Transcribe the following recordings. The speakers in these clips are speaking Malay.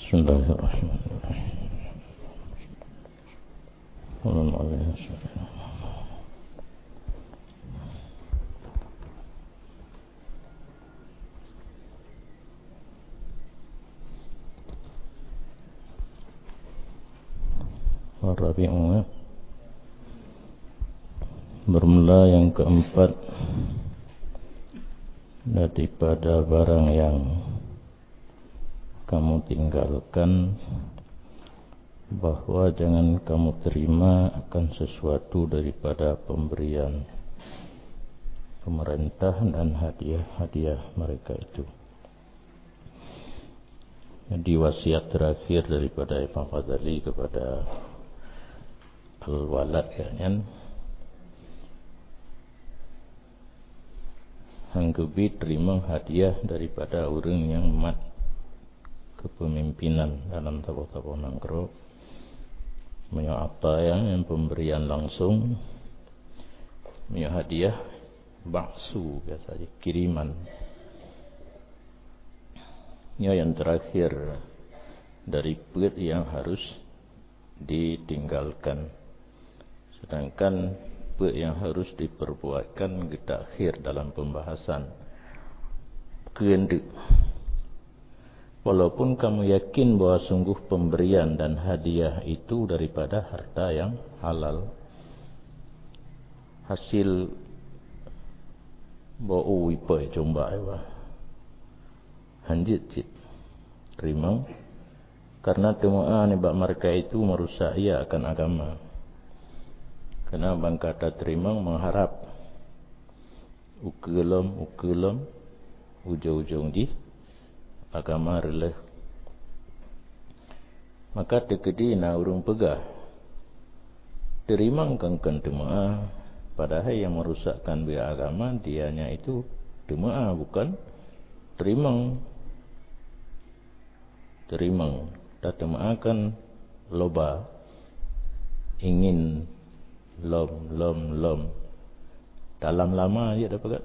Bismillahirrahmanirrahim. Rabi'un, bermula yang keempat daripada barang yang kamu tinggalkan, bahwa jangan kamu terima akan sesuatu daripada pemberian pemerintah dan hadiah-hadiah mereka itu. Jadi wasiat terakhir daripada Imam Ghazali kepada al-walad kan, hanggebi terima hadiah daripada orang yang mat kepemimpinan dalam tabuh-tabuh nangro, menyata yang pemberian langsung, hadiah baksu biasanya kiriman. Yang terakhir dari pet yang harus ditinggalkan, sedangkan pet yang harus diperbuatkan kita akhir dalam pembahasan kehendak. Walaupun kamu yakin bahwa sungguh pemberian dan hadiah itu daripada harta yang halal, hasil bau wipai coba hanjit cip terima, karena temuan ibak mereka itu merusak ia akan agama. Karena bang kata terima mengharap ukelom ujung-ujung di agama releh, maka tekedi na urung pegah terima kangkan temuan, padahal yang merusakkan biar agama dianya itu temuan bukan terima. Tak temaakan loba ingin lom dalam lama aja dapat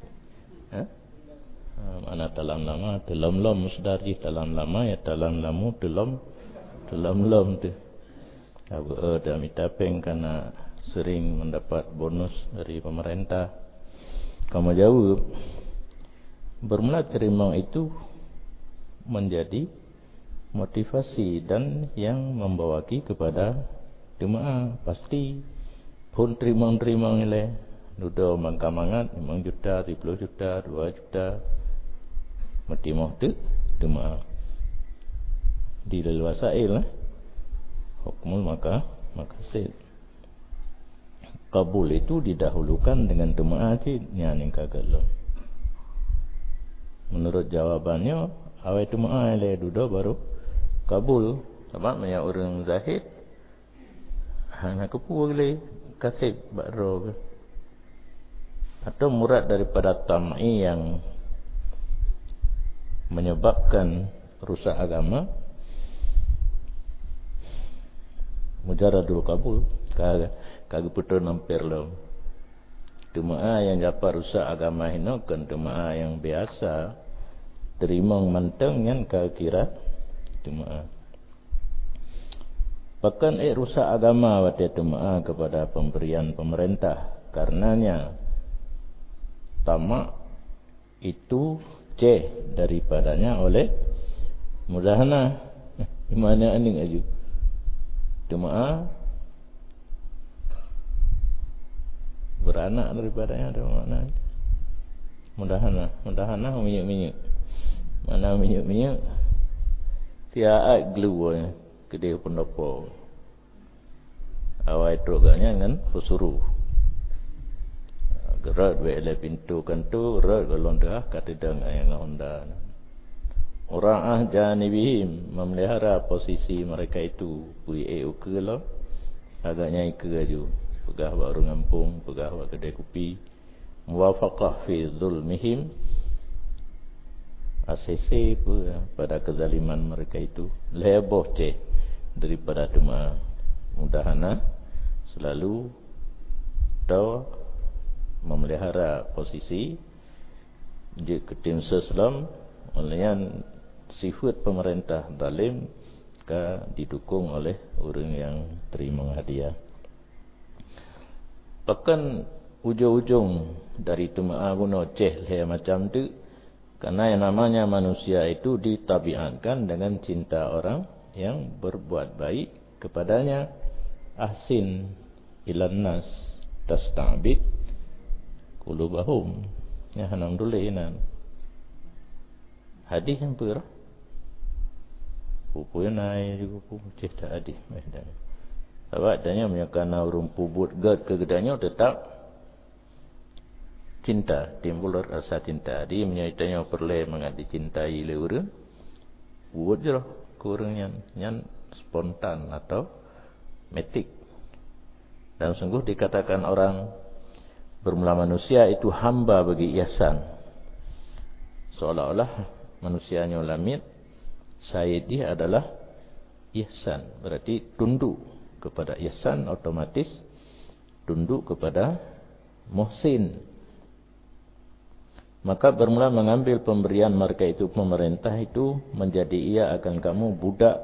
mana dalam lama lom musdari dalam lama ya dalam lamu dalam lom tu ada mitapeng karena sering mendapat bonus dari pemerintah. Kamu jawab bermula terima itu menjadi motivasi dan yang membawaki kepada jemaah. Pasti pun terima nilai duda mangkamangat 5 juta, 30 juta, 2 juta mati mohtu jemaah di dalam wasail hukmul maka sid kabul itu didahulukan dengan jemaah nya ning kagalo. Menurut jawabannya awal jemaah le duda baru kabul, sebab banyak orang zahid hanya kepu boleh kasih bakro atau murad daripada tam'i yang menyebabkan rusak agama, mujaradul kabul kagak putus nampir lo. Jemaah yang dapat rusak agama ini kan jemaah yang biasa terima menteng yang kira jemaah. Bahkan rusak agama wate jemaah kepada pemberian pemerintah, karenanya tamak itu daripadanya oleh mudahana gimana aning aju jemaah beranak daripadanya ada makna mudahana minyak mana minyak tiaat gluanya gede pendopo awai troganya kan fusuru gerak bele pintu kantu gerak golondah katidang yang honda orang janibihim memelihara posisi mereka itu pui ukelo agaknya ikaju pegah baru ngampung pegah wa kedai kopi muwafaqah fi zulmihim ACC pada kezaliman mereka itu leboh daripada cuma mudahana selalu tahu memelihara posisi di ketim Islam olehnya sifat pemerintah zalim didukung oleh orang yang terima hadiah. Bahkan ujung-ujung dari tuma'a guna ceh macam tu, karena yang namanya manusia itu ditabiatkan dengan cinta orang yang berbuat baik kepadanya. Ahsin ilan nas tasta'bid qulubahum. Ya hanam dulu inan. Hadis yang berah. Pupunya naik juga pupu cerita hadis. Sebab adanya menyakana urung pubut gad kegedanya tetap cinta, timbul rasa cinta. Dia menyatakan perlu mengat dicintai oleh orang. Buat je lah kurang yang spontan atau metik. Dan sungguh dikatakan orang bermula manusia itu hamba bagi ihsan. Seolah-olah manusianya lamit, sayyidi adalah ihsan. Berarti tunduk kepada ihsan, otomatis tunduk kepada muhsin. Maka bermula mengambil pemberian mereka itu pemerintah itu menjadi ia akan kamu budak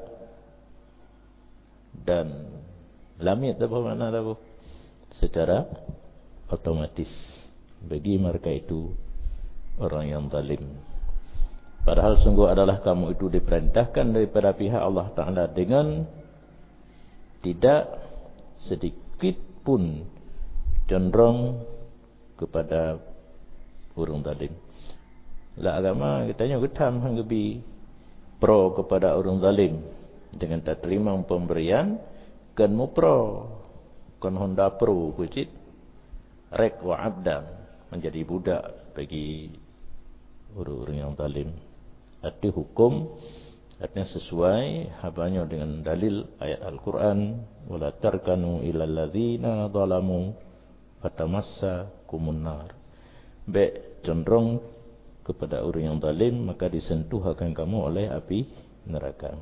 dan lamit apa makna tahu secara otomatis bagi mereka itu orang yang zalim. Padahal sungguh adalah kamu itu diperintahkan daripada pihak Allah Ta'ala dengan tidak sedikit pun cenderung kepada orang zalim. Lah agama katanya getam hang lebih pro kepada orang zalim dengan tak terima pemberian kan mu pro kan honda pro kucit rek wa abdan menjadi budak bagi orang-orang yang zalim. Arti hukum artinya sesuai habanya dengan dalil ayat Al-Quran, wala tarkanu ilal ladzina zalamu fatamassakumun nar. Baik cenderung kepada orang yang zalim, maka disentuh akan kamu oleh api neraka.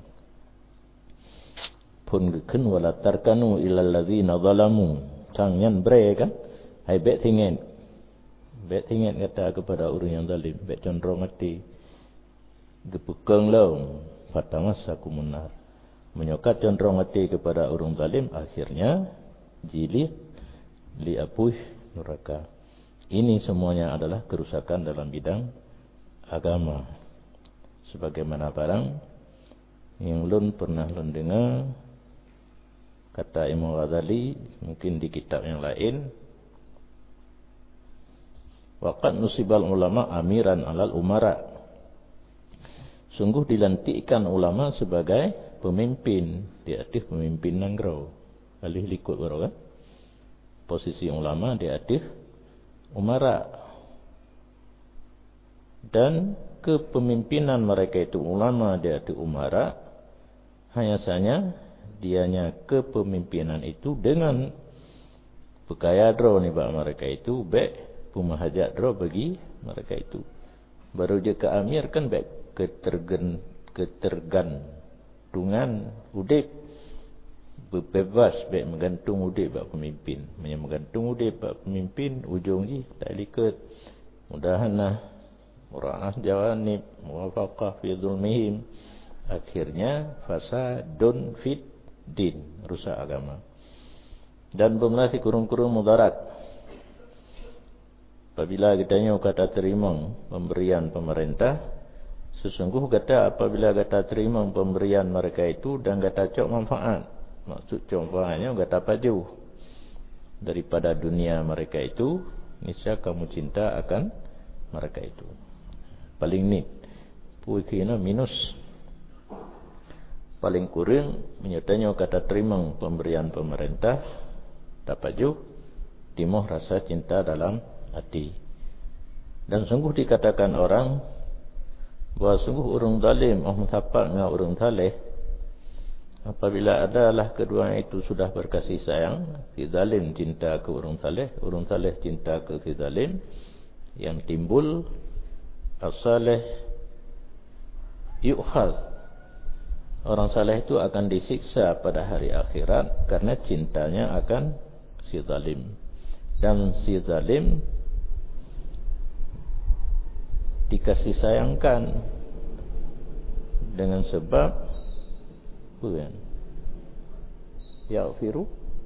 Pun geken wala tarkanu ilal ladzina zalamu. Cangyan bre kan? Hai baik tingin. Baik tingin kata kepada orang yang zalim, baik cenderung hati gepekeng lau fatamassakumun nar. Menyokat cenderung hati kepada orang zalim, akhirnya jilid li apuh neraka. Ini semuanya adalah kerusakan dalam bidang agama. Sebagaimana barang yang lun pernah lun dengar kata Imam Ghazali mungkin di kitab yang lain, waqad nusibal ulama amiran alal umara. Sungguh dilantikkan ulama sebagai pemimpin di atas pemimpin nangrau. Alih likut baru kan? Posisi ulama di atas umara, dan kepemimpinan mereka itu ulama dia itu umara hanya saja dianya kepemimpinan itu dengan bekaya dro ni bak mereka itu baik pemahajat dro bagi mereka itu. Baru je ke amir kan baik ketergantungan udip bebas baik menggantung udip bak pemimpin. Menggantung udip bak pemimpin ujung ni tak liket mudahanlah mura'ah jawanib muwafaqah fi dhulmihim, akhirnya fasadun fit din, rusak agama. Dan bermulasi kurung-kurung mudarat. Apabila kitanya kata terima pemberian pemerintah, sesungguh kata apabila kata terima pemberian mereka itu dan kata cok manfaat, maksud contohnya kata paju daripada dunia mereka itu, niscaya kamu cinta akan mereka itu. Paling ni puikina minus paling kurang menyertanya kata terima pemberian pemerintah dapat ju timoh rasa cinta dalam hati. Dan sungguh dikatakan orang bahawa sungguh orang zalim tapak dengan orang saleh, apabila adalah kedua itu sudah berkasih sayang, si zalim cinta ke orang saleh cinta ke si zalim, yang timbul as-saleh yu'khaz, orang saleh itu akan disiksa pada hari akhirat karena cintanya akan si zalim. Dan si zalim dikasih sayangkan dengan sebab bukan yaghfiru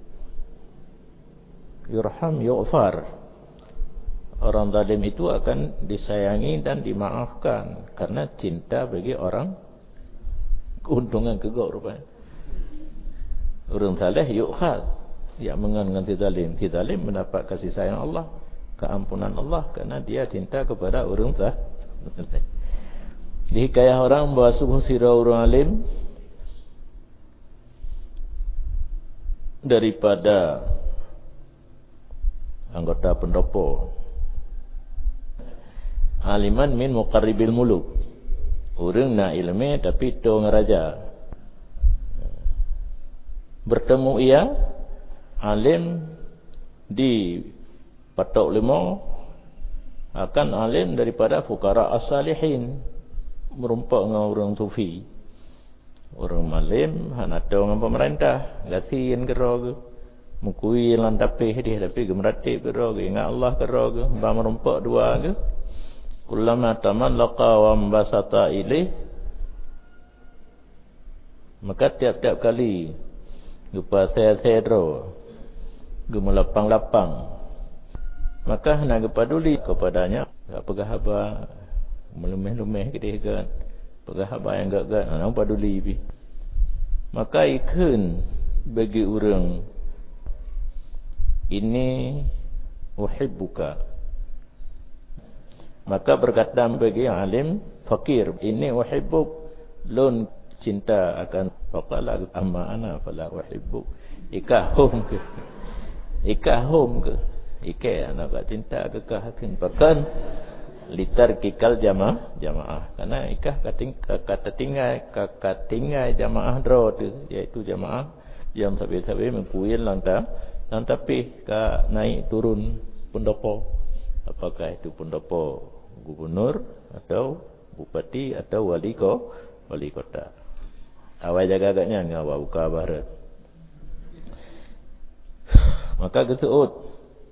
yurham yughfar. Orang zalim itu akan disayangi dan dimaafkan karena cinta bagi orang keuntungan kegok rupanya. Orang saleh yukhad, yang menganti zalim. Si zalim mendapat kasih sayang Allah, keampunan Allah karena dia cinta kepada orang saleh. Di hikayah orang bahawa subuh sirah orang alim daripada anggota pendopo. Aliman min muqarribil muluk. Orang nak ilmu tapi tu ngeraja. Bertemu ia alim di Patok Limau akan alim daripada fuqara as-salihin, merumpak dengan orang sufi. Orang alim hana tahu dengan pemerintah, gasiin kero mukui lantapih dia tapi gemeratip kero ingat Allah kero ba merumpak dua ke. Kullama tamallaqa wa mbasata ilaih, maka tiap-tiap kali lupa saya-saya gemelapang-lapang, maka nak peduli kepadanya, tak pegah haba melemeh-lemeh ke dia kan, pegah haba yang gak-gak nak peduli pi. Maka ikun bagi orang ini uhibbuka. Maka berkata bagi alim fakir, ini uhibbuk, lun cinta akan faqala amma ana fala uhibbuk. Ikahum ke anak tak cinta ke kahakin bahkan litar kikal jamaah karena ikah kata tinggal jamaah dro tu, iaitu jamaah yang sabi-sabi mengkuil lantar tapi ka naik turun pendopo, apakah itu pendopo gubernur atau bupati atau wali kota. Awal jaga agaknya ngawal buka barat. Maka kesuut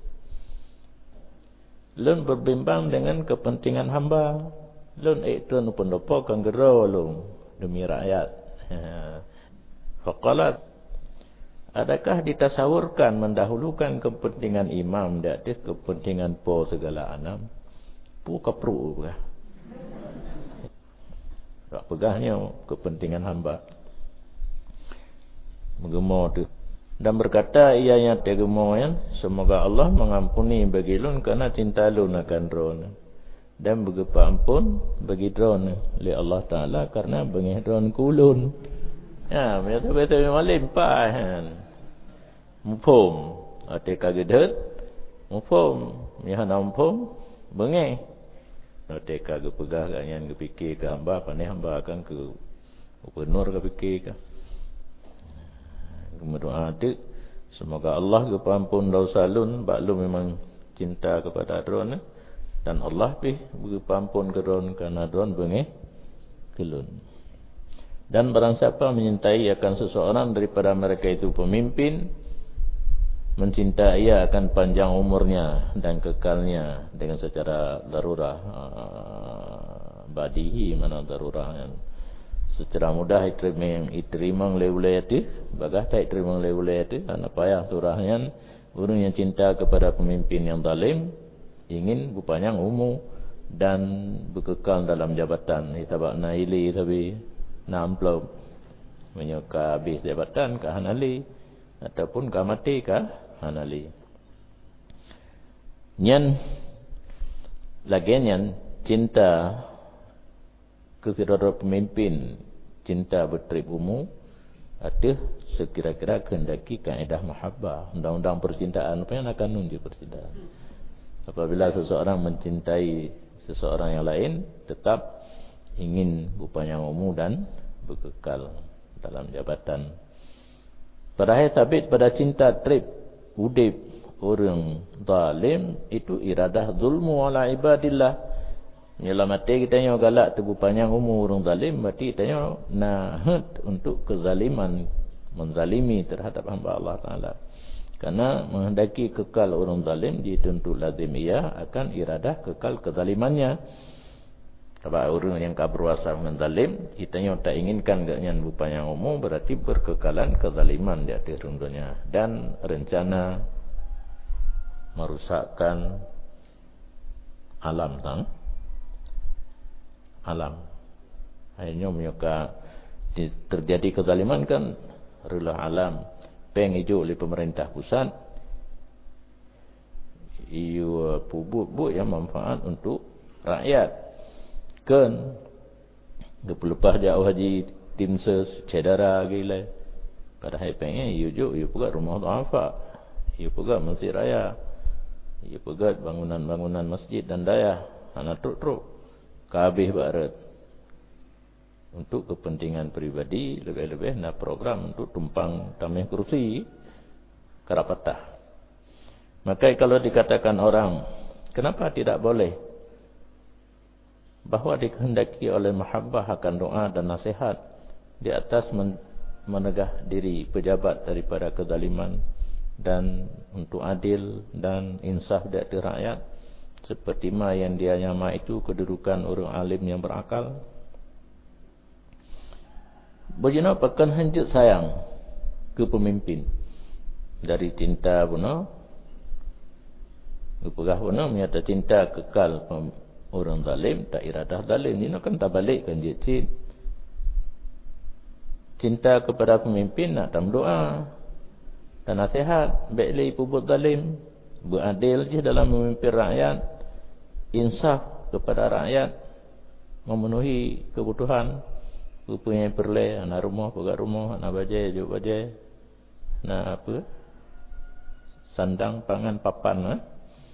lun berbimbang dengan kepentingan hamba. Lun itu pendopo kan gero lun demi rakyat. Faqalat, adakah ditasawurkan mendahulukan kepentingan imam di atas kepentingan po segala anam? Po kapru kah? Tak pegahnya kepentingan hamba. Menggemo tu. Dan berkata ianya tegemo yan, semoga Allah mengampuni bagi lun kerana cinta lun akan drone. Dan begipa ampun bagi drone oleh Allah Ta'ala karena bengih drone kulun. Ya, biasa-biasa memang limpah kan. Mufum. Atika gedet. Mufum. Mihan ampum. Bengih. Atika gepegah kan gepikir ke hamba. Pandai hamba akan ke gubernur gepikir ke. Berdoa tu semoga Allah kepampun dosa lun, bak lun memang cinta kepada drone dan Allah pih kepampun ke drone kerana drone bengih ke lun. Dan barang siapa menyintai akan seseorang daripada mereka itu pemimpin, mencintai ia akan panjang umurnya dan kekalnya dengan secara darurah badihi, mana darurah yang secara mudah diterima oleh wilayah itu, bagah tak diterima oleh wilayah itu, karena payah surahnya orang yang cinta kepada pemimpin yang zalim ingin berpanjang umur dan berkekal dalam jabatan. Itabak naili tapi namplop menyuka habis jabatan ke hanali ataupun ke mati ke hanali. Nyan lagi nyan cinta kepada pemimpin, cinta bertrip umum ada sekira-kira kehendaki kaedah mahabbah, undang-undang percintaan apa yang akan nunjuk percintaan. Apabila seseorang mencintai seseorang yang lain, tetap ingin berpanjang umur dan berkekal dalam jabatan. Padahal sabit pada cinta trip udip orang zalim itu iradah zulmu ala ibadillah. Bila mati kita yang galak tu panjang umur orang zalim, berarti kita yang nahat untuk kezaliman, menzalimi terhadap hamba Allah Ta'ala. Karena menghendaki kekal orang zalim, dituntut lazim ia akan iradah kekal kezalimannya. Sebab orang yang berkuasa menzalim, kitanya tak inginkan gaknya bupa yang umum, berarti berkekalan kezaliman di atas dunia dan rencana merusakkan alam alam. Hanya menyuka terjadi kezaliman kan rela alam peng hijau oleh pemerintah pusat. Ia pupuk yang manfaat untuk rakyat. Kan lepas jauh haji tim ses cedera gila. Padahal pengen ia juga rumah duafa. Ia juga masjid raya. Ia pegat bangunan-bangunan masjid dan daya. Anak truk-truk. Kabeh barat. Untuk kepentingan pribadi. Lebih-lebih nak program untuk tumpang tamih kursi. Karapatah. Maka kalau dikatakan orang. Kenapa tidak boleh? Bahawa dikehendaki oleh mahabbah akan doa dan nasihat. Di atas menegah diri pejabat daripada kezaliman. Dan untuk adil dan insaf di hati rakyat, seperti mana yang dia nyama itu kedudukan orang alim yang berakal. Bagaimana pakan hanjut sayang ke pemimpin dari cinta benar, pegah benar menyata cinta kekal orang zalim, tak iradah zalim ini kan tak balik kan dia cinta kepada pemimpin nak tam doa dan nasihat, baiklah pubut zalim, beradil je dalam memimpin rakyat, insaf kepada rakyat, memenuhi kebutuhan, rupanya perle, anak rumah, pegat rumah, anak bajai, juk bajai, nak apa, sandang, pangan, papan,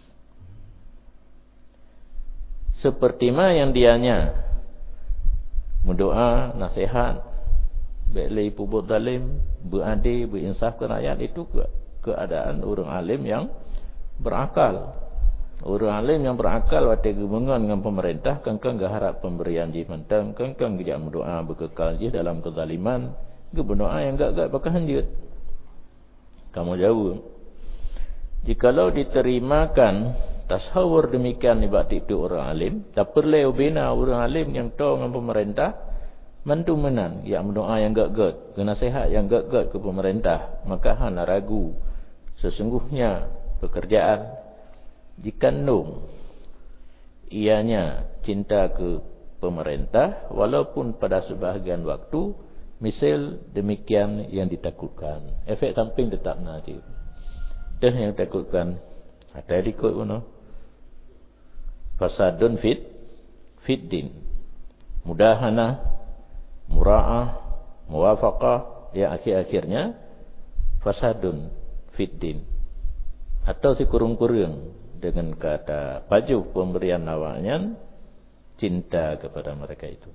seperti mana yang dianya, mendoa, nasihat, baiklah pubut zalim, beradil, berinsaf ke rakyat, itu keadaan orang alim yang berakal. Orang alim yang berakal waktu hubungan dengan pemerintah, kengkang gak harap pemberian jih mentang, kengkang gak berdoa berkekal jih dalam kezaliman, ke berdoa yang gak bakal hanjut. Kamu jawab. Jikalau diterimakan tasawur demikian ibarat itu orang alim, tak perlu bina orang alim yang tahu dengan pemerintah, mantu menan yang berdoa yang gak-gak, nasihat yang gak-gak ke pemerintah, maka hana ragu sesungguhnya pekerjaan dikandung ianya cinta ke pemerintah, walaupun pada sebahagian waktu misal demikian yang ditakutkan. Efek samping tetap nanti dah yang ditakutkan ada dikut mana fasadun fit din, mudahana, mura'ah, muwafaqah, yang akhir-akhirnya fasadun fiddin, atau si kurung-kurung dengan kata baju pemberian awalnya cinta kepada mereka itu.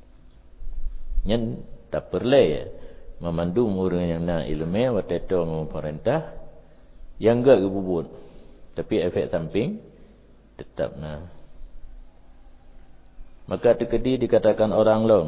Yang tak perlu memandu orang yang nak ilmu waktu itu pemerintah yang enggak kebubut, tapi efek samping tetap nah. Maka tekedi dikatakan orang lom.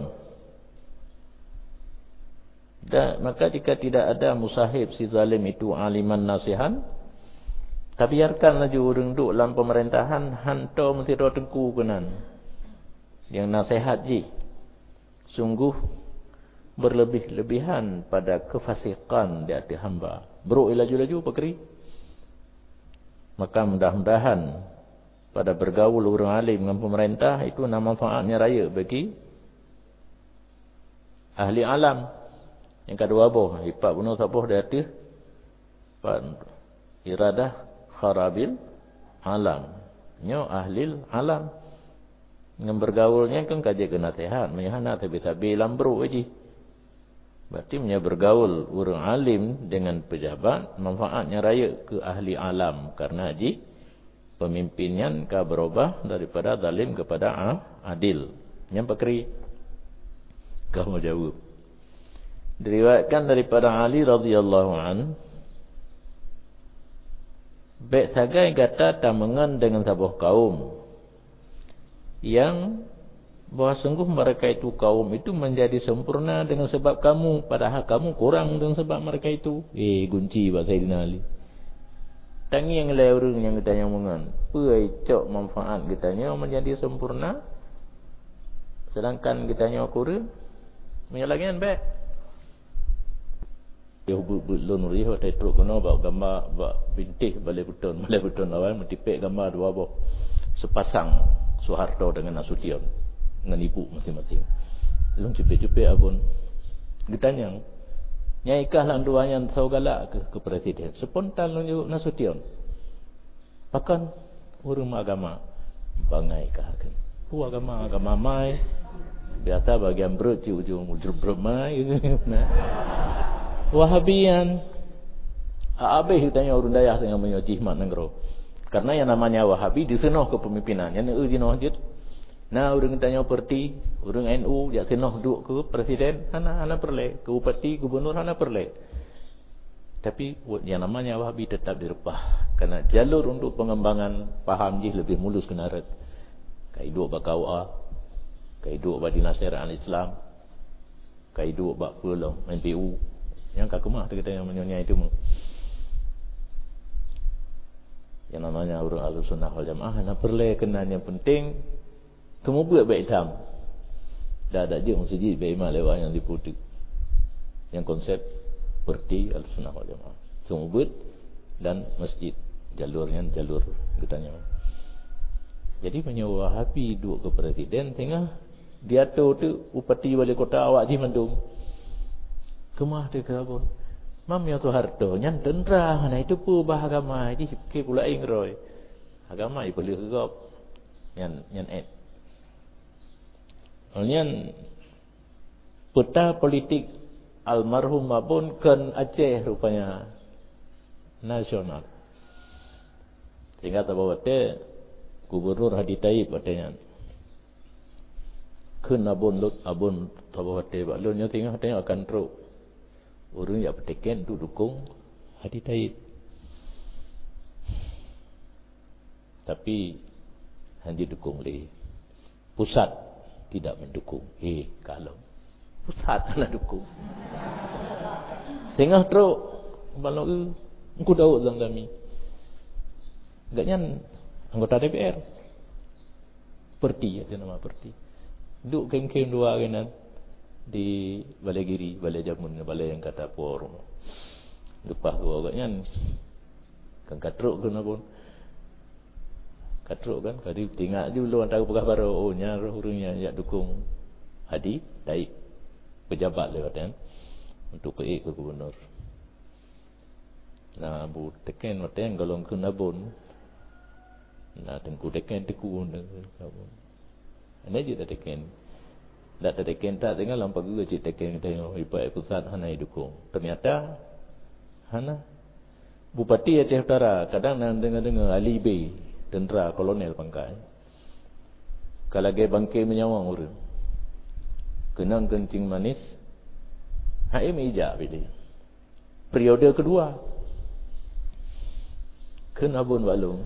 Dan maka jika tidak ada musahib si zalim itu aliman nasihan, tapi biarkan lagi orang duduk dalam pemerintahan, hantar mesti roh tengku kenan. Yang nasihat ji, sungguh berlebih-lebihan pada kefasikan di hati hamba. Bro laju-laju pakri. Maka mudah-mudahan pada bergaul orang alim dengan pemerintah itu nama manfaatnya raya bagi ahli alam. Yang kedua boh, ipak bunuh sabuh di hati iradah kharabil alam. Nyo ahli alam. Dengan bergaulnya kan kaji ke nasihat, menyahana tapi lambru aja. Berarti bergaul orang alim dengan pejabat, manfaatnya raya ke ahli alam. Karena haji pemimpinnya ka berubah daripada zalim kepada adil. Yang pakri kamu jawab. Diriwayatkan daripada Ali radhiyallahu an, baik sagai kata tamangan dengan sebuah kaum yang bahawa sungguh mereka itu kaum itu menjadi sempurna dengan sebab kamu, padahal kamu kurang dengan sebab mereka itu. Gunci buat Sayyidina Ali. Tangi yang lain yang kita nyamungan, puai cok manfaat kita menjadi sempurna Sedangkan kita nyawa kura menyalagian baik. Dia hubut lon ri ho tai truk kono ba gambar ba bintih balai beton awal mentipek gambar dua boh sepasang Soeharto dengan Nasution dengan ibu masing-masing. Long cepet-cepet abun ditanya nyai kah lang duanya sau galak ke presiden spontan long Nasution pakan urang agama bangai kah kan pu agama mai biasa bagian berut ujung bermai nah Wahabian Abih tanya urun dayah dengan menyojih mak negro. Karena yang namanya Wahabi disenoh kepemimpinan. Yang disenoh je. Nah urang tanya parti, urang NU jak senoh duk ke presiden, hana perle, ke bupati, gubernur hana perle. Tapi yang namanya Wahabi tetap direpah. Karena jalur untuk pengembangan faham je lebih mulus kena red. Kaiduk bak KUA, kaiduk bak dinasiran Islam, kaiduk bak pulau MPU. Yang kakemah tu kita yang menyonya itu yang namanya orang Ahlussunnah wal Jamaah nak perle kenan yang penting temu buat baik hitam dah ada je masjid baik imam lewat yang diputik yang konsep seperti Ahlussunnah wal Jamaah temu buat dan masjid jalurnya jalur katanya. Jadi punya Wahabi duduk ke presiden tengah dia tu upati wali kota awak ji mandung kemah dia ke abun mam ya Soeharto nyan tendra nah itu pu bah agama ji ke pula ing roy agama i boleh gegap nyan nyan peta politik almarhum abun kan Aceh rupanya nasional sehingga tabawate gubernur Hadi Taib katanya kan abun tabawate balunnya tengah akan teruk orang yang berteken tu dukung Hadi Taib. Tapi hanya dukung oleh pusat tidak mendukung. Kalau pusat nak dukung. Tengah teruk balok engko daud dalam kami. Agaknya anggota DPR. Perti ada nama perti. Duk kem-kem dua kenan di Balai Giri, Balai Jamun, balai yang kata forum. Lepas tu agaknya kan katruk ke pun. Katruk kan, kali tengok dulu antara pegah baru, oh nyar orangnya yang dukung Hadi Taib pejabat lewat kan untuk ke gubernur. Nah, bu teken wateng golong ke nabun. Nah, tengku teken teku nabun. Ana je tak teken. Tak teken tak tengah lampau juga cik teken tengok ipai pusat hana dukung. Ternyata hana Bupati Aceh Utara kadang nak dengar Ali B tentera kolonel pangkat. Kalau dia bangkit menyawang orang. Kenang kencing manis. Haim ijak pilih. Periode kedua. Kenabun balung.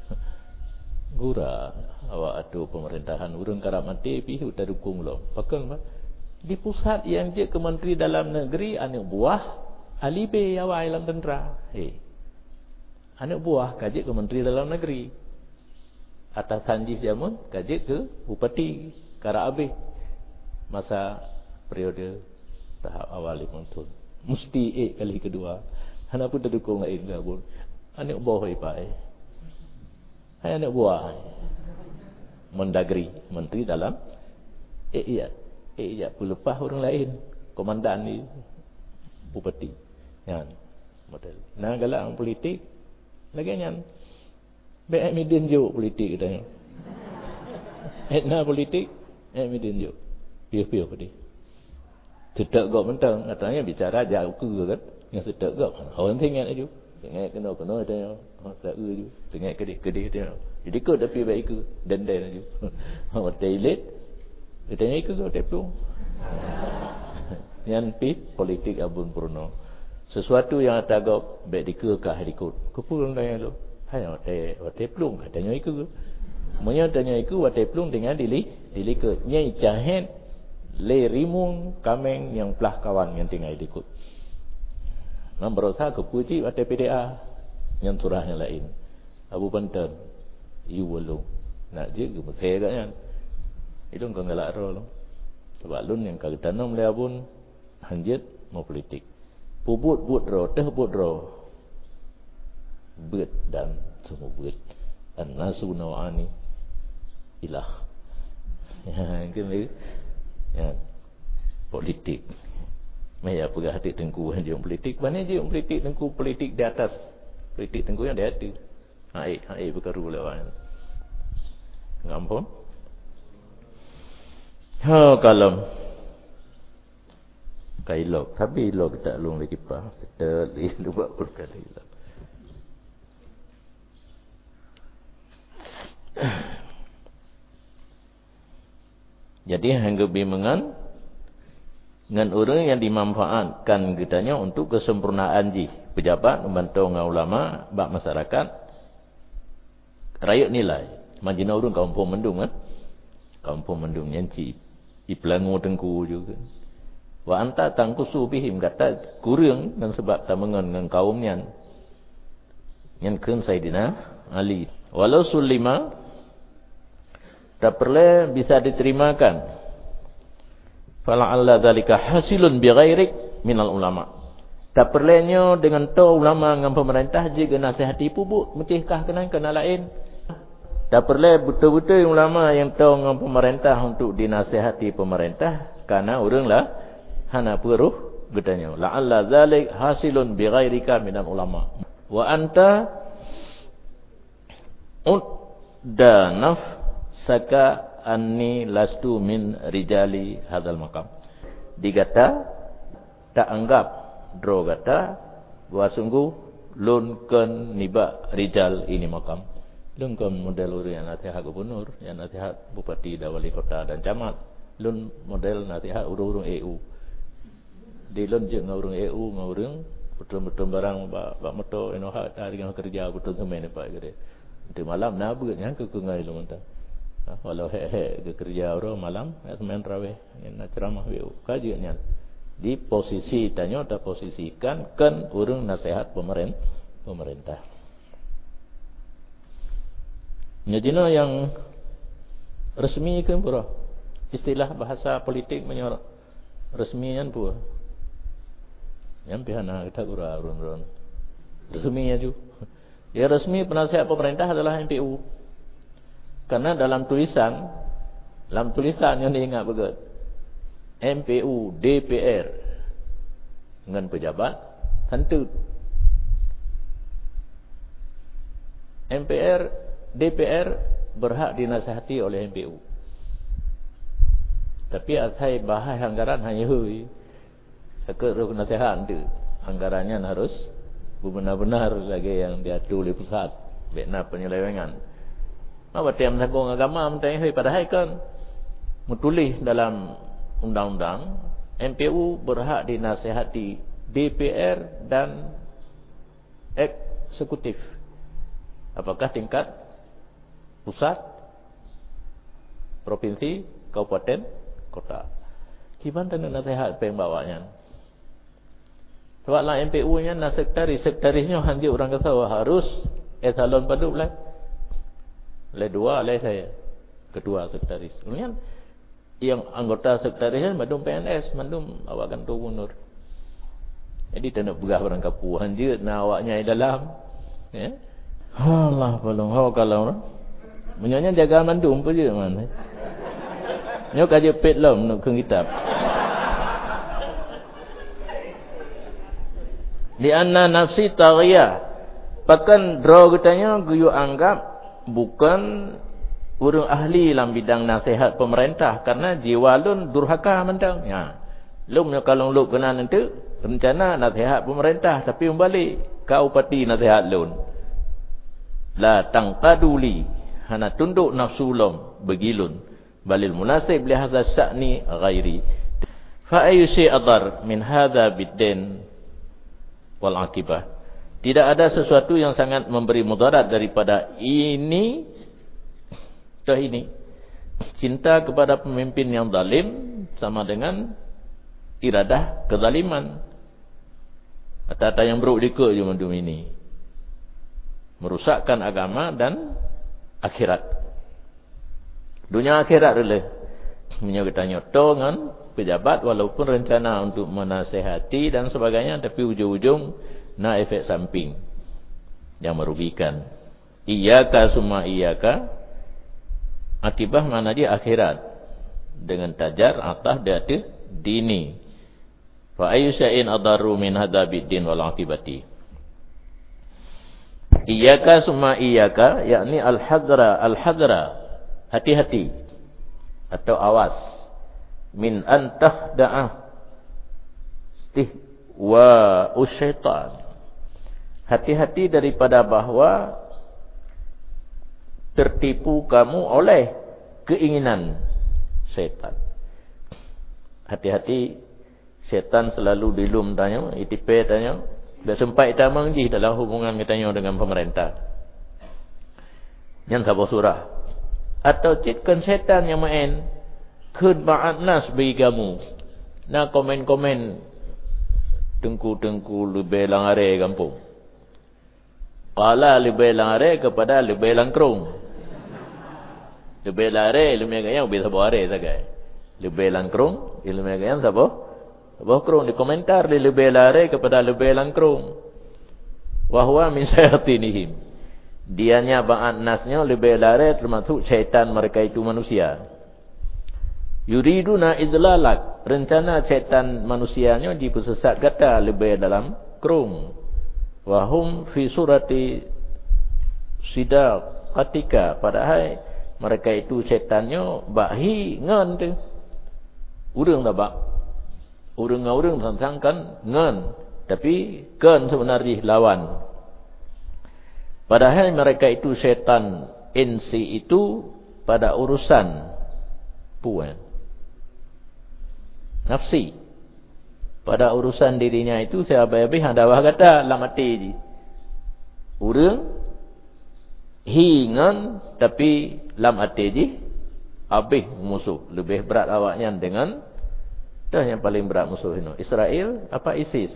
Gura awak atu pemerintahan urang karap mati pihu tak dukung lo. Pakang di pusat yang je ke Menteri Dalam Negeri anak buah Ali B awak dalam tentera. Anak buah kajik ke Menteri Dalam Negeri. Atas Sanjis Jamun kajik ke Bupati Kara Abih. Masa periode tahap awal muncul. Mesti kali kedua. Hana pun tak dukung lain ke pun. Anak buah ipai. Hai anak buah Mendagri Menteri Dalam iya lepas orang lain komandan ni bupati yang model nah galak politik lagi nyan baik midin jo politik katanya etna politik midin jo piu-piu padi sedek gok mentang katanya bicara jauh ke kan yang sedek gok orang tengok aja tengok kena katanya tak je tengok kedih tengok jadi kau tapi baik ke dandan aja toilet katanya ikut kau teplung yang politik abun purno sesuatu yang tagap baik dikekah dikut kepulung tanya lo hai teplung katanya ikut monya tanya ikut teplung dengan dili ke nyai jahet le rimung kameng yang pelah kawan yang tinggal dikut nam berusaha kepuji ada PDA yang surahnya lain Abu Banten you belum nak je ke mesej katnya itu kau ngelak roh Sebab lun yang kata melaya pun hanjit mau politik. Pubut budro, teh budro. Bet dan semua bet. An-nasu naw'ani ilah. Ya, politik. Maya pegah hati tengku dia politik. Mana dia politik tengku politik di atas. Politik tengku yang di atas. Hai berkaru lawan. Ngampun. Kalau kailok, tapi ilok tak lung lagi pa. Betul, lupa berkali. Jadi hangga bimbingan dengan orang yang dimanfaatkan kitanya untuk kesempurnaan ji pejabat membantu dengan ulama bak masyarakat rakyat nilai majina orang kampung mendung kan kampung mendung nyanci ipelangu tengku juga wa anta tangkusu bihim kata kurang dan sebab tamangan dengan kaumnya yang keun Saidina Ali walau sulima tak perlu bisa diterimakan. Fala'alla dzalika hasilun bighairik minal ulama. Tak perlunya dengan tu ulama dengan pemerintah jika nasihati pubuk mecihkah kena lain. Tak perlu betul-betul ulama yang tahu dengan pemerintah untuk dinasihati pemerintah karena oranglah hana peruh gedanya. La'alla dzalik hasilun bighairika minal ulama. Wa anta uddanaf saka anni lastu min rijali hadzal maqam. Digata tak anggap dro kata bahwa sungguh lun ken niba rijal ini makam. Lun ken model yang nasihat gubernur, yang nasihat bupati dan wali kota dan camat. Lun model nasihat urung-urung EU. Di lun je ngurung EU ngurung betul-betul barang bak motor enoha hari kerja betul semen pak gede. Di malam nabutnya ke kungai lu mentah. Walau ke kerja orang malam main raweh nak ceramah weu kajiannya di posisi tanya tak posisikan kan urang nasihat pemerintah. Nyadina yang resmi kan pura istilah bahasa politik menyorot resmian pura yang pihana kita pura urun-urun resminya ju ya resmi penasihat pemerintah adalah MPU. Karena dalam tulisan yang diingat begitu. MPU, DPR dengan pejabat tentu. MPR, DPR berhak dinasihati oleh MPU. Tapi asai bahas anggaran hanya hui. Sekeruk nasihat tu. Anggarannya harus benar-benar lagi yang diatur oleh pusat. Bina penyelewengan. Apa tiap menanggung agama mentang padahal kan menulis dalam undang-undang MPU berhak dinasihati DPR dan eksekutif. Apakah tingkat pusat, provinsi, kabupaten, kota. Gimana nasihat pembawanya? Sebablah MPU-nya sekretarisnya hanya orang kata harus etalon padu lah. Oleh dua oleh saya kedua sekretaris. Kemudian yang anggota sekretarisnya mandum PNS, mandum awakan tu gubernur. Jadi tak nak begah barang kapuhan je nak awaknya di dalam. Ya. Allah tolong kalau menyonya jaga mandum apa je man. Nyo kaje pet lom nak ke kitab. Di anna nafsi taghiyah. Pakan draw katanya guyu anggap bukan orang ahli dalam bidang nasihat pemerintah karena jiwa lun durhaka mentang. Ya. Lum kalau lu kena nanti rencana nasihat pemerintah tapi kembali kau pati nasihat lun. La tangqaduli hana tunduk nafsu lum begilun balil munasib li hadza sya'ni ghairi. Fa ayu syai' adar min hadza bid-din wal aqibah. Tidak ada sesuatu yang sangat memberi mudarat daripada ini ke ini. Cinta kepada pemimpin yang zalim sama dengan iradah kezaliman. Kata-kata yang buruk dikut je macam ini. Merusakkan agama dan akhirat. Dunia akhirat dulu. Menyok tanya dengan pejabat walaupun rencana untuk menasihati dan sebagainya, tapi ujung-ujung nak efek samping yang merugikan. Iyyaka summa iyyaka, akibah mana dia akhirat dengan tajar atah dia dini. Fa ayyu syai'in adarru min hadzabid din wal akibati. Iyyaka summa iyyaka, yakni al-hadra, hati-hati atau awas, min antah da'ah wa usyaitan, hati-hati daripada bahawa tertipu kamu oleh keinginan syaitan. Hati-hati, syaitan selalu dilum tanya, itipe tanya, dah sempat kita menggih dalam hubungan katanya dengan pemerintah. Yang sabar surah. Atau citkan syaitan yang main kun ba'at nas bagi kamu. Nak komen-komen tengku-tengku lebih langare kampung. Qala lebih langare kepada lebih langkrung. Lebih lare ilmu yang lebih sabar are sagai. Lebih langkrung ilmu yang sabar krung. Di komentar lebih lare kepada lebih langkrung. Wa huwa min syayatinihim. Dianya ba'at nasnya lebih lare termasuk syaitan mereka itu manusia. Yuriduna idlalak, rencana syaitan manusianya dipersesat kata lebih dalam krung. Wa hum fi surati sidaq ketika padahal mereka itu syaitannya bahi ngan tu. Urang tak bak. Urang-urang sangkan ngan, tapi kan sebenarnya lawan. Padahal mereka itu syaitan insi itu pada urusan puan nafsi. Pada urusan dirinya itu saya habis ada bah kata lam mati ji. Urang hingan tapi lam ati ji habis musuh. Lebih berat awaknya dengan dah yang paling berat musuh ini. Israel apa ISIS.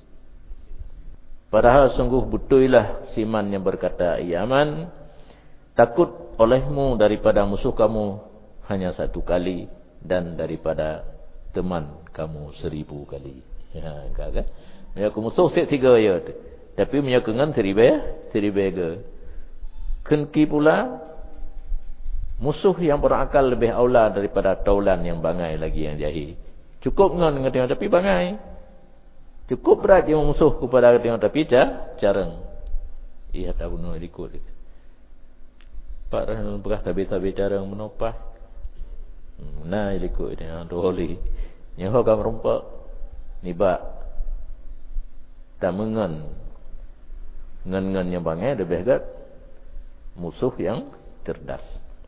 Padahal sungguh betullah siman yang berkata, Yaman, takut olehmu daripada musuh kamu hanya satu kali dan daripada teman kamu 1000 kali. Ya, kan? Menyaku musuh set 3 ya. Tapi menyaku dengan 1000 ke. Kenki pula musuh yang berakal lebih aula daripada taulan yang bangai lagi yang jahil. Cukup dengan tengok tapi bangai. Cukup berat dia musuh kepada tengok tapi jarang. Ia tak bunuh ikut. Pak Rahman bekas tabi-tabi jarang menopah. Nah ikut dia doholi. Yang hokam rompak nibak tak mengan ngan yang bangai lebih gat musuh yang cerdas.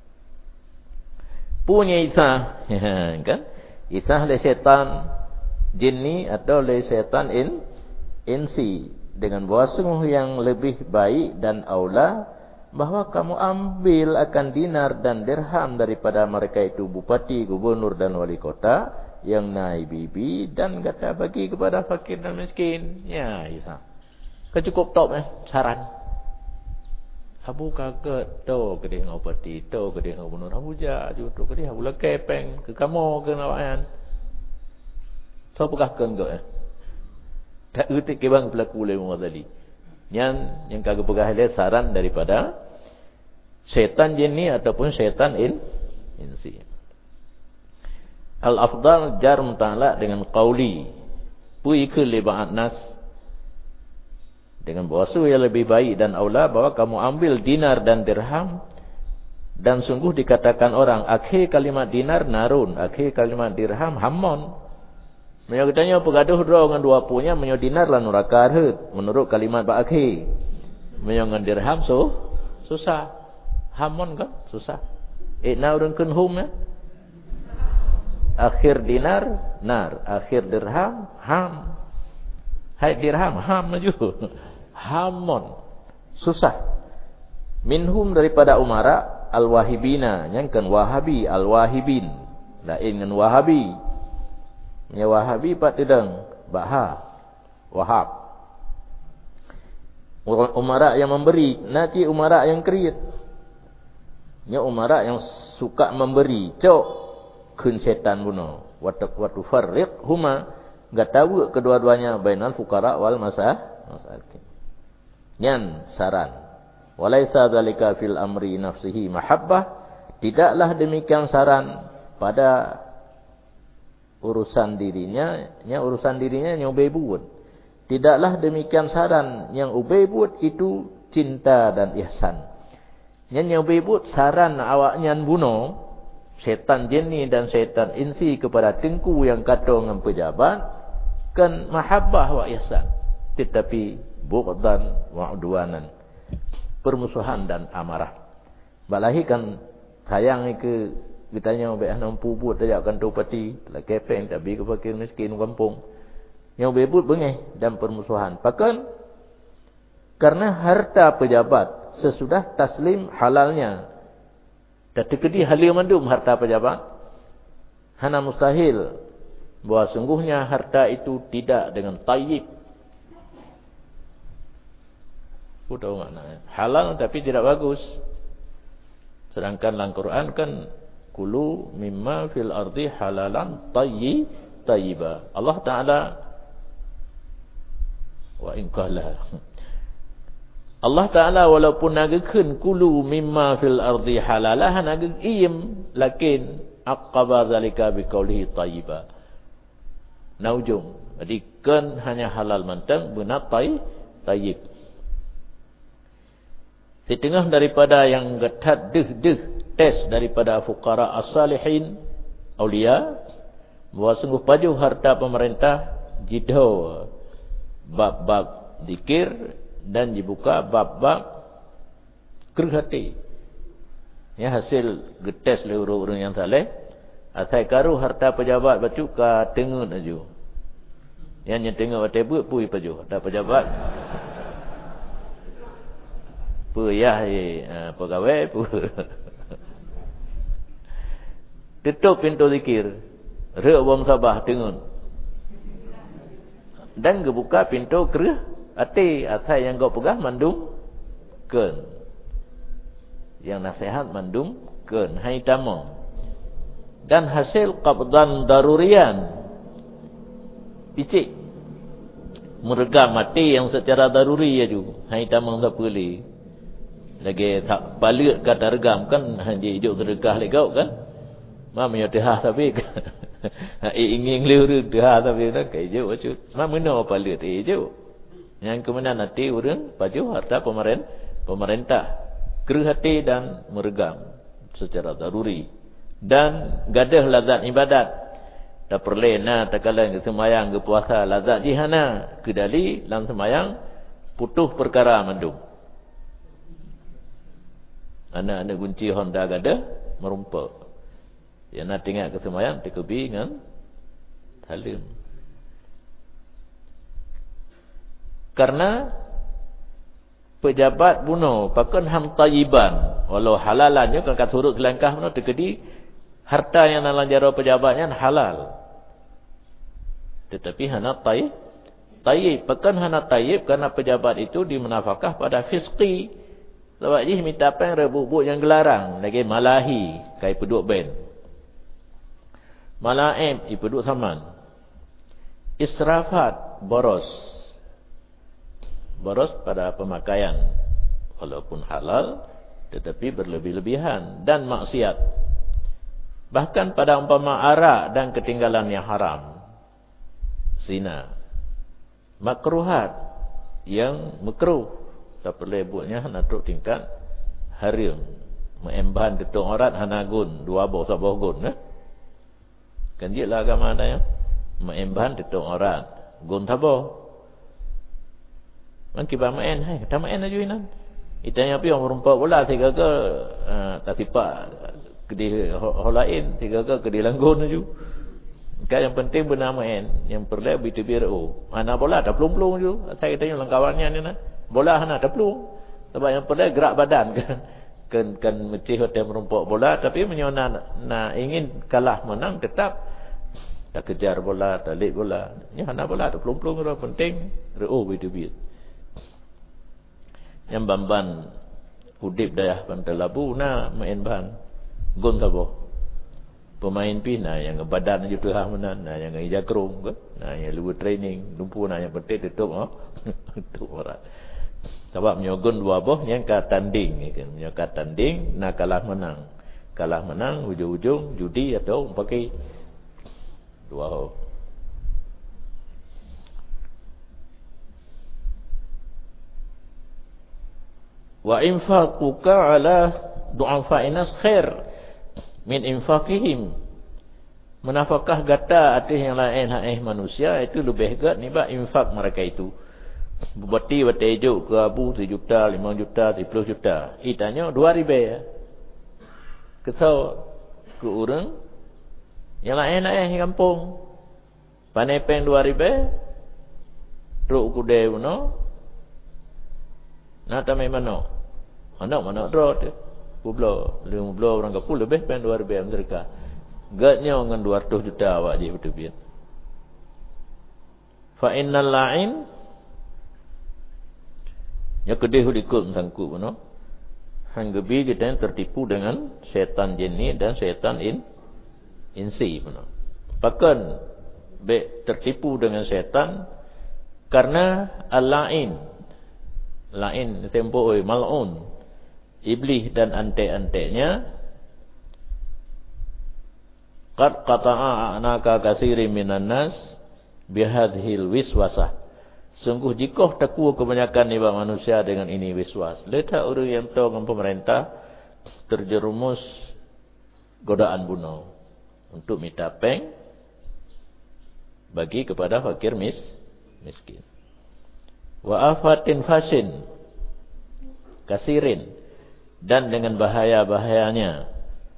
Punya Isa kan? Isa le setan jinni atau le setan insi dengan bahasa yang lebih baik dan aula bahawa kamu ambil akan dinar dan dirham daripada mereka itu bupati, gubernur dan wali kota yang naik bibi dan kata bagi kepada fakir dan miskin. Ya Isa. Kecukup top saran. Abu kaget to ke dia ngopati to ke dia ngobunur abu ja ju to ke dia abu lekepeng ke kamu ke nawan. So pekah keun go tak utik ke bang pelaku le Ghazali. Yang kagak pegah le saran daripada syaitan jinni ataupun syaitan insi. Al-afdal jar muta'alaq dengan qauli. Pui ke liba'at nas. Dengan bahasa yang lebih baik dan aula bahwa kamu ambil dinar dan dirham. Dan sungguh dikatakan orang, akhir kalimat dinar narun, akhir kalimat dirham hammon. Menurut katanya pegaduh dengan dua punya, menurut dinar lah neraka arhut. Menurut kalimat ba'akhir. Menurut dirham susah. Hammon kan susah. Naurun kun hum ya. Akhir dinar nar, akhir dirham ham. Hai dirham ham maju. Hammon susah. Minhum daripada umara al-wahibina, yang kan wahabi al-wahibin. Lain dengan wahabi. Ya wahabi pat dedang baha wahab. Umara yang memberi, nanti umara yang kerit. Ya umara yang suka memberi. Cok kun syaitan bunuh wa tufarriq huma gatawu kedua-duanya bainal fuqara wal masakin. Nyan saran. Walaisa dzalika fil amri nafsihi mahabbah. Tidaklah demikian saran pada urusan dirinya yang Ubay buat. Tidaklah demikian saran yang Ubay buat itu cinta dan ihsan. Yang Ubay buat saran awaknya bunuh syaitan jinni dan syaitan insi kepada tengku yang kata dengan pejabat kan mahabbah wa ihsan. Tetapi bughdan wa udwanan. Permusuhan dan amarah. Balahi kan sayang ke ditanya baik nampu buat saja kan tu pati la kepeng tapi ke fakir miskin kampung yang bebut bengih dan permusuhan bahkan karena harta pejabat sesudah taslim halalnya dan tekedi halil mandum harta pejabat hana mustahil bahawa sungguhnya harta itu tidak dengan tayyib. Tahu maknanya halal tapi tidak bagus. Sedangkan dalam Quran kan kulu mimma fil ardi halalan tayyiba. Allah Taala wa in qala Allah Taala walaupun nagakeun kulu mimma fil ardi halalah nagak iyem lakin aqaba zalika biqaulihi tayyiba. Naujum. Jadi kan hanya halal mantang benar tayyib. Setengah daripada yang getat tes daripada fuqara as-salihin aulia bahawa sungguh paju harta pemerintah jidho bab-bab zikir dan dibuka bab-bab kerhati. Ya hasil getes oleh orang-orang yang saleh asai karu harta pejabat bacu ka tengut aju. Yang tengok tebut pui paju harta pejabat. Puyah pegawai tutup pintu zikir re wong sabah tengun dan gebuka pintu kerah ati asai yang kau pegang mandung ken yang nasihat mandung ken hai tamong dan hasil qabdan darurian picik meregam mati yang secara daruri ya ju hai tamong tak boleh lagi tak balik kata regam kan hanya hidup tergah legau kan mamanya dah tapi ingin liur dah tapi tak kejo acut mamano balik tejo yang kemudian nanti orang baju harta pemerintah kerhati dan meregam secara daruri dan gadah lazat ibadat tak perlu nak tak kala semayang ke puasa lazat jihana kedali dalam semayang putuh perkara mandum. Anak-anak kunci Honda gada merumpa. Ya nak tinggal ke semayang dikebi dengan halim. Karena pejabat bunuh pakan ham tayyiban walau halalannya kan kat surut selangkah bunuh dikedi harta yang dalam jara pejabatnya halal. Tetapi hana tayyib pakan hana tayyib karena pejabat itu dimenafakah pada fisqi. Sebab dia minta apa yang rebuk yang gelarang. Lagi malahi. Kaya peduk ben. Malaim. Peduk saman. Israfat. Boros. Boros pada pemakaian. Walaupun halal. Tetapi berlebih-lebihan. Dan maksiat. Bahkan pada umpama arak dan ketinggalan yang haram. Zina. Makruhat. Yang makruh. Tak perlu buatnya nak tingkat harim mengemban ketung orang hanagun dua bau sabah gun kan dia lah agama ada ya mengemban ketung orang gun tabo mangki ba main hai ta main aja inan itanya pi orang rumpa bola tiga ke tak sipak kedi holain tiga ke kedi langgun aju kan yang penting benar main yang perlu BTBRO mana bola tak pelung-pelung ju saya tanya langkawannya ni bola hana teplung sebab yang perlu gerak badan kan mesti hotel merompak bola tapi menyona nak ingin kalah menang tetap tak kejar bola tak lit bola ni hana bola teplung-pelung ro penting reo bidubit yang bamban udip dayah Pantai Labu na main ban gon tabo pemain pi nah yang badan je tu hamanan nah yang jakrong ke nah yang lu training lumpu nah yang penting tutup tutup orang sebab menyogun dua boh yang ka tanding kan menyoka tanding nah kalah menang hujung-hujung judi atau pakai dua ho wa infaquka ala du'afa'in nas khair min infaqihim menafkah gata atas yang lain hak manusia itu lebih gat ni ba infak mereka itu berbati betejo ke abu 7 juta 5 juta 10 juta itanya 2 ribu ya kesau ke orang yang lain kampung panepeng 2 ribu ruk kude puno na tamai mano mana dro tu publo 50 orang kapul lebih pen 2 ribu mereka gatnya dengan 200 juta awak je betul-betul fa innal la'in ya kedih dikut sangku no hanggebi kita yang tertipu dengan setan jinni dan setan insi no bahkan tertipu dengan setan karena al-la'in tempo mal'un iblis dan ante-antenya qad qata'a anaka katsirin minan nas bihadhil wiswasah sungguh jikoh takwa kebanyakan iba manusia dengan ini wiswas letak orang yang tahu dengan pemerintah terjerumus godaan bunuh untuk minta peng bagi kepada fakir miskin wa afatin fasin kasirin dan dengan bahayanya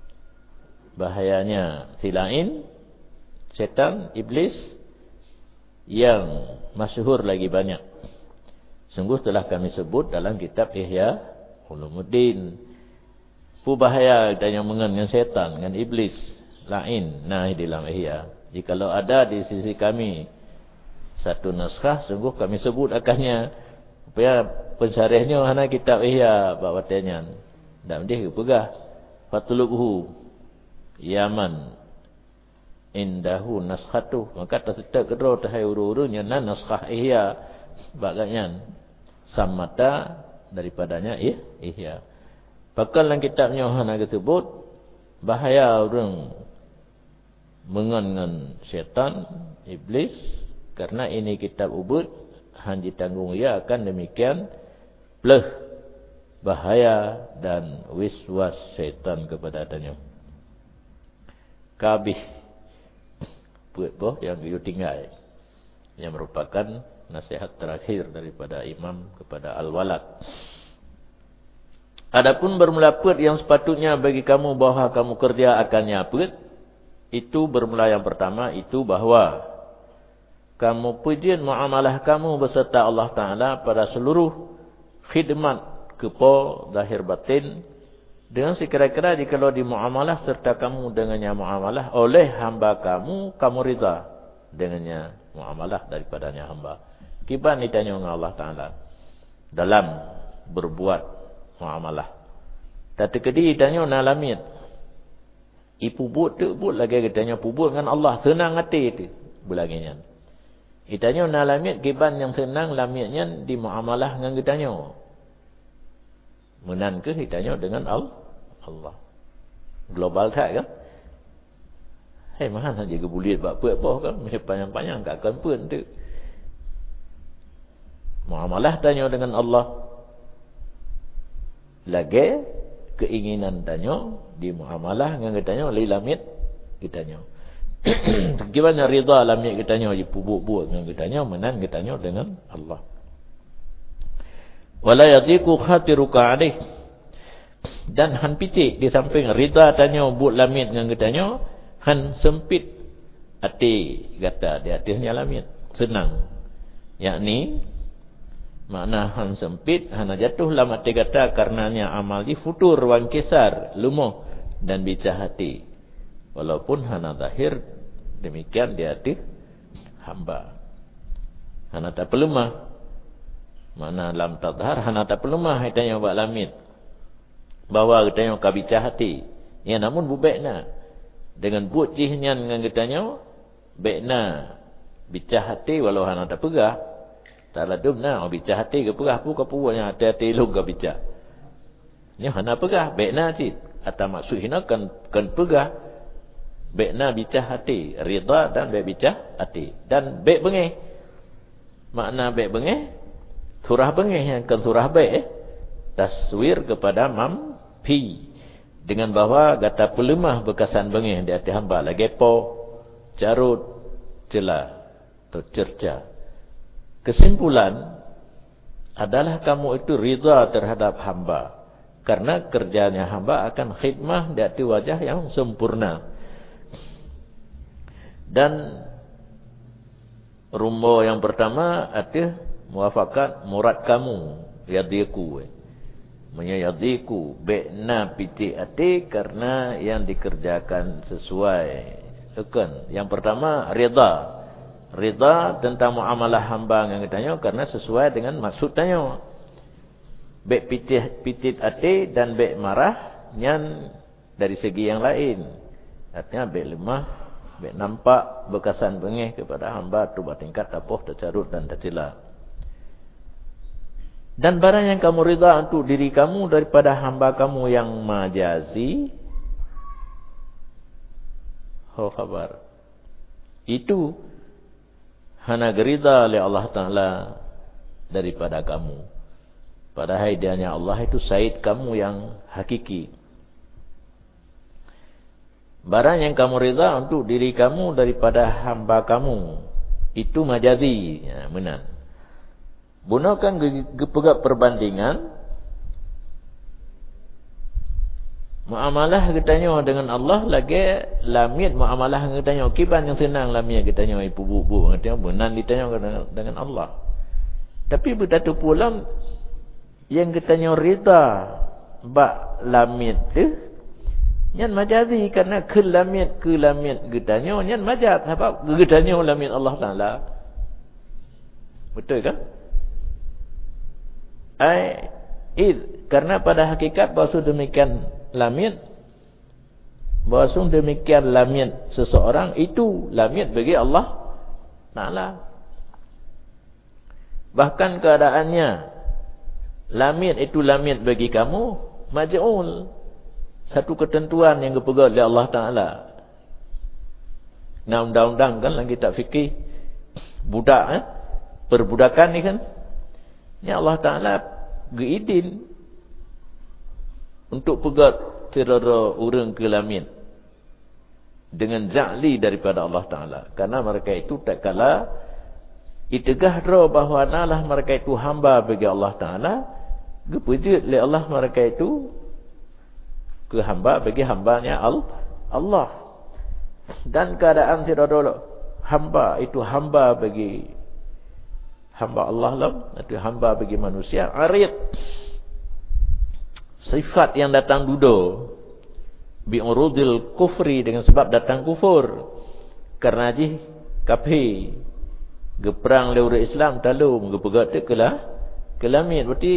silain setan iblis yang masyhur lagi banyak sungguh telah kami sebut dalam kitab Ihya Ulumuddin pu bahaya dan yang mengenai setan dengan iblis lain nah di dalam Ihya jikalau ada di sisi kami satu naskah sungguh kami sebut akannya supaya pensarihnya hana kitab Ihya bawatnya dan dia pegah fatulubhu yaman indahu naskhatu maka tersetak kedua tahai uru-urunya naskah Ihya bagaian samata daripadanya Ihya bahkan dalam kitabnya hana disebut bahaya orang mengengan setan iblis karena ini kitab ubud hanji tanggung ia akan demikian plus bahaya dan wiswas setan kepada adanya kabih boh yang you tinggal yang merupakan nasihat terakhir daripada imam kepada al-walad adapun bermula put yang sepatutnya bagi kamu bahwa kamu kerja akannya put itu bermula yang pertama itu bahwa kamu pujian muamalah kamu beserta Allah Ta'ala pada seluruh khidmat kepo zahir batin dengan sekira-kira jikalau di muamalah serta kamu dengannya muamalah oleh hamba kamu rida dengannya muamalah daripadanya hamba kiban ditanya dengan Allah Ta'ala dalam berbuat muamalah tapi kedi ditanya nalamit ipubut tu but lagi ditanya pubut dengan Allah senang hati itu bulaginya ditanya nalamit kiban yang senang lamitnya di muamalah dengan ditanya menan ke ditanya dengan Allah global tak kan mana saja kebulian buat apa kan panjang-panjang kat kan pun tu muamalah tanya dengan Allah lagi keinginan tanya di muamalah dengan ditanya lilamit ditanya gimana rida lamit ditanya di pubuk-pubuk dengan ditanya menan ditanya dengan Allah wala yadiku khatiruka alaih dan han pitik di samping rida tanya but lamit dengan tanya han sempit hati kata di atasnya lamit senang yakni makna han sempit han jatuh lam hati kata karenanya amal di futur wan kisar lumuh dan bica hati walaupun han zahir demikian di hati hamba han tak pelemah mana lam tadhar hana tak pelemah hitanya buat lamit bahwa hitanya kabica hati ya namun bubekna dengan buat jihnya dengan katanya bekna bicah hati walau hana tak pegah tak ladum na bicah hati ke pegah pu kapunya hati-hati lu ke bicah ni hana pegah bekna cit atau maksud hina kan pegah bekna bicah hati ridha dan bek bicah hati dan bek bengih makna bek bengih surah bengih yang kan surah bek taswir kepada mampi dengan bahawa gata pelemah bekasan bengih di hati hamba lagi po carut celah atau cerca. Kesimpulan adalah kamu itu ridha terhadap hamba karena kerjanya hamba akan khidmah di hati wajah yang sempurna. Dan rumbo yang pertama adalah muafakat murad kamu yadiku menyayadiku bekna piti ati karena yang dikerjakan sesuai kan. Yang pertama ridha tentang muamalah hamba yang ditanya karena sesuai dengan maksud tanya. Bek pitit ati dan bek marah yang dari segi yang lain. Artinya bek lemah, bek nampak bekasan bengih kepada hamba tu bertingkat tapuh tercarut dan tercela. Dan barang yang kamu ridha untuk diri kamu daripada hamba kamu yang majazi. Khabar. Itu hana gerida oleh Allah Ta'ala daripada kamu. Padahal hadiahnya Allah itu said kamu yang hakiki. Barang yang kamu ridha untuk diri kamu daripada hamba kamu. Itu majazi. Ya, benar. Gunakan gepegak perbandingan muamalah kitanya dengan Allah lagi lamit muamalah kitanya kiban yang senang lamit kitanya ibu bubu kitanya benar ditanya dengan Allah. Tapi betatu pula yang kitanya rida bak lamit tu nyan majazi karena ke lamit kitanya nyan majaz sebab kitanya lamit Allah Taala. Betul kan? Karena pada hakikat bahasa demikian lamit bahasa demikian lamit seseorang itu lamit bagi Allah Ta'ala. Bahkan keadaannya lamit itu lamit bagi kamu maj'ul, satu ketentuan yang dipegang oleh Allah Ta'ala. Nah undang-undang kan lagi tak fikir budak perbudakan ni kan ni Allah Ta'ala geidin untuk pegat terara orang ke lamit dengan ja'li daripada Allah Ta'ala. Karena mereka itu tak kala itegah roh bahawa nalah mereka itu hamba bagi Allah Ta'ala, gepujud oleh Allah mereka itu ke hamba bagi hambanya Allah. Dan keadaan terara hamba itu hamba bagi hamba Allah lah, itu hamba bagi manusia. Arid sifat yang datang dudo bi'urudil kufri dengan sebab datang kufur karena ji kafir geperang le Islam talu gepegat tu ke lamit. Berarti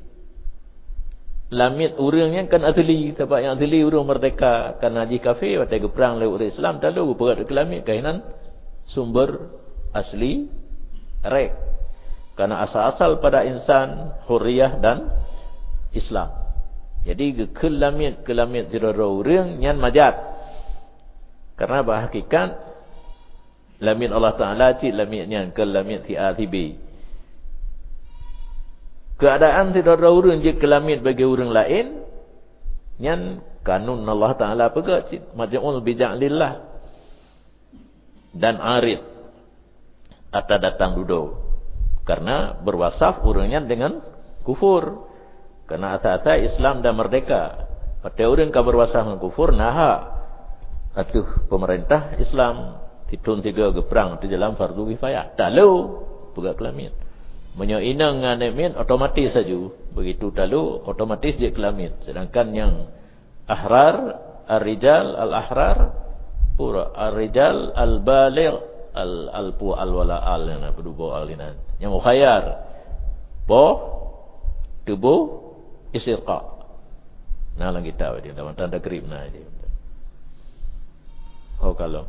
lamit urangnya kan asli sebab yang asli urang merdeka karena ji kafir berarti geperang le Islam talu gepegat ke lamit kainan sumber asli rek. Karena asal-asal pada insan hurriyah dan Islam. Jadi ke lamit zirara orang yang majad. Karena berhakikat lamit Allah Ta'ala cik lamitnya ke lamit ti'atibi. Keadaan zirara orang je ke lamit bagi orang lain yang kanun Allah Ta'ala pegak cik maj'ul bija'lillah dan arid atau datang duduk. Karena berwasaf orangnya dengan kufur. Karena asal-asal Islam dan merdeka. Pada orang yang berwasaf dengan kufur, naha. Atuh pemerintah Islam. Titun 3 geperang di dalam fardu kifayah. Tak lalu. Pegak kelamit. Menyoinang dengan nemin otomatis saja. Begitu tak lalu, otomatis dia kelamit. Sedangkan yang ahrar, ar-rijal, al-ahrar, ar-rijal, al-baligh, al-alpu al-wala'al yang apa dua alinan yang mukhayar tubuh istirqa nah lang kita dia dalam tanda krib nah dia Oh kalau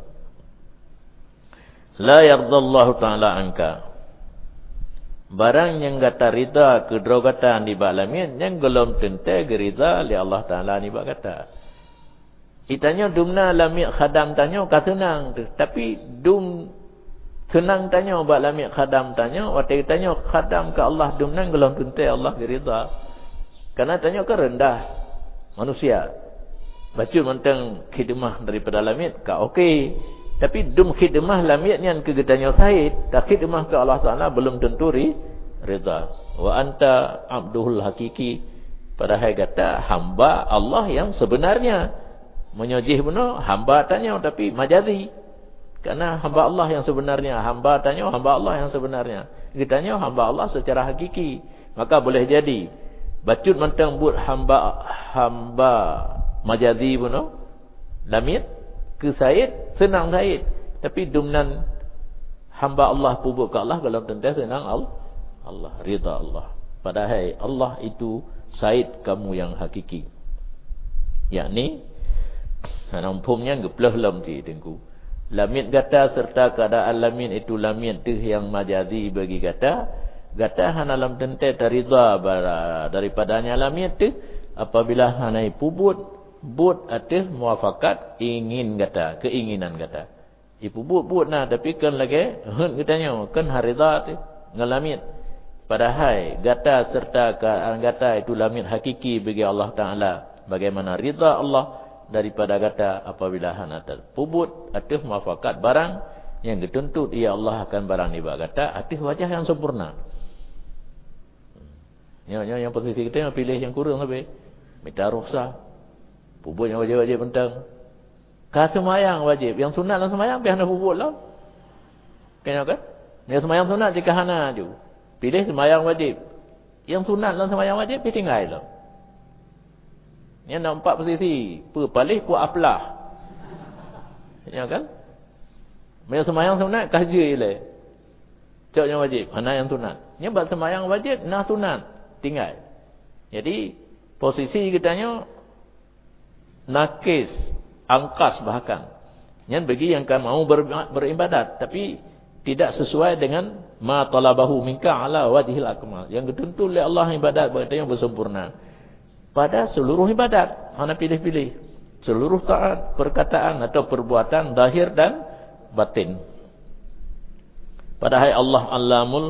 la yardallahu ta'ala anka. Barang yang kata rida kedua kata ni balamin yang belum tentu gerida li Allah Taala ni bak kata. Itanya dumna lamik khadam tanya ka senang tu. Tapi dum senang tanya bak lamik khadam tanya waktu tanya khadam ke Allah dumna belum tentu Allah gerida. Karena tanya ke rendah manusia. Baca mentang khidmah daripada lamik ka okey. Tapi dum khidmah lamik ni ke getanya Said, tak khidmah ke Allah Taala belum tentu rida. Wa anta abduhul hakiki. Padahal kata hamba Allah yang sebenarnya. Menyojih benar hamba tanya tapi majazi. Karena hamba Allah yang sebenarnya, hamba tanya hamba Allah yang sebenarnya. Ditanya hamba Allah secara hakiki. Maka boleh jadi bacut mentang but hamba majazi benar. Lamit ke Said, senang Said. Tapi dumnan hamba Allah pubuk ke Allah kalau tentu senang Allah, rida Allah. Padahal Allah itu Said kamu yang hakiki. Yakni nampumnya geplah lam ti tengku. Lamit gata serta keadaan lamit itu lamit tu yang majazi bagi gata. Gata hana lam tentu rida daripadanya lamit tu apabila hanai pubut but atih muafakat ingin kata keinginan kata ibu but nah tapi kan lagi hun katanya kan harida tu ngalamit padahal gata serta gata itu lamit hakiki bagi Allah Taala bagaimana rida Allah daripada gata apabila hana terpubut atih muafakat barang yang dituntut ia Allah akan barang ni bak gata atih wajah yang sempurna. Yang posisi kita yang pilih yang kurang lebih minta rukhsah. Pubut yang wajib-wajib pentang. Ka semayang wajib. Yang sunat dalam semayang biar hana pubut lah. Kan? Yang semayang sunat jika hana je. Pilih semayang wajib. Yang sunat dalam semayang wajib, dia tinggal lah. Yang nampak posisi. Palih pu aplah. Ya kan? Yang semayang sunat, kahja ilai. Cok yang wajib. Hana yang sunat. Yang buat semayang wajib, nah sunat. Tinggal. Jadi, posisi katanya nakis, angkas bahkan. Yang bagi yang kan mau beribadat tapi tidak sesuai dengan ma talabahu minka ala wajhil akmal. Yang dituntut oleh Allah ibadat berarti yang bersempurna. Pada seluruh ibadat, hana pilih-pilih. Seluruh taat, perkataan atau perbuatan zahir dan batin. Padahal Allah Allamul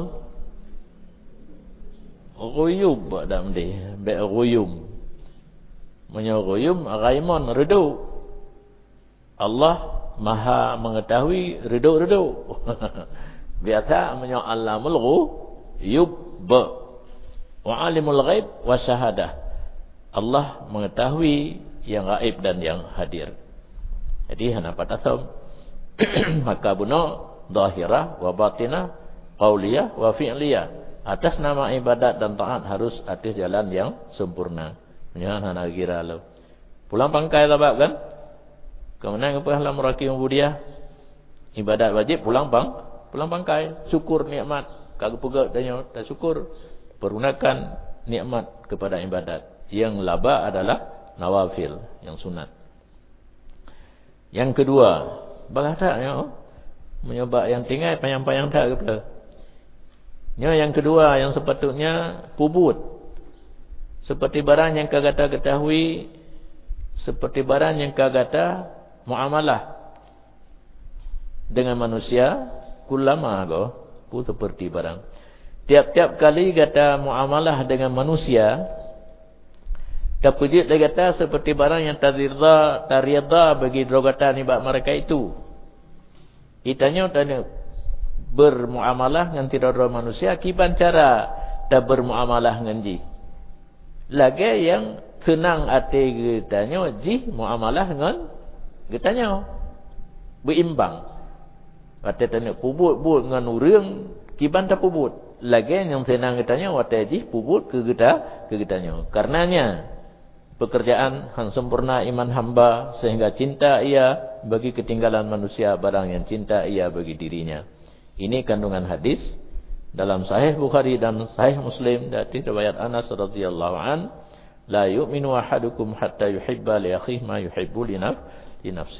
Ghuyub dalam dia, ghuyum. Menyoguyum Raimon redu. Allah maha mengetahui redu-redu. Biasa menyo'allamul ghuyub wa alimul ghaib wa syahadah. Allah mengetahui yang gaib dan yang hadir. Jadi hana patasam. Maka buno zahirah wa batinah, qauliyah wa fi'liyah. Atas nama ibadat dan taat harus atas jalan yang sempurna. Jangan hana kira lo. Pulang pangkai lah kan? Kemenang apa halam muraki mubudiah? Ibadat wajib pulang pangkai. Syukur nikmat. Kagak pegak tanya, tak syukur. Pergunakan nikmat kepada ibadat. Yang laba adalah nawafil, yang sunat. Yang kedua, bagahnya menyoba yang tinggal payang-payang tak ke. Yang kedua yang sepatutnya pubut. Seperti barang yang kagata ketahui, seperti barang yang kagata muamalah dengan manusia, kullama pu seperti barang. Tiap-tiap kali kata muamalah dengan manusia, kapujit dia kata seperti barang yang tariyadha bagi drogata ni bak mereka itu. Itanya tanya bermuamalah dengan tidak manusia, kiban cara tak bermuamalah dengan ji. Lagi yang senang hati getanya ji muamalah dengan getanya berimbang. Waktu tanya pubut dengan urang kiban tak pubut. Lagi yang senang getanya waktu ji pubut ke getanya. Karenanya pekerjaan yang sempurna iman hamba sehingga cinta ia bagi ketinggalan manusia barang yang cinta ia bagi dirinya. Ini kandungan hadis dalam Sahih Bukhari dan Sahih Muslim dari riwayat Anas radhiyallahu an, la yu'minu ahadukum hatta yuhibba li akhihi ma yuhibbu li nafsihi.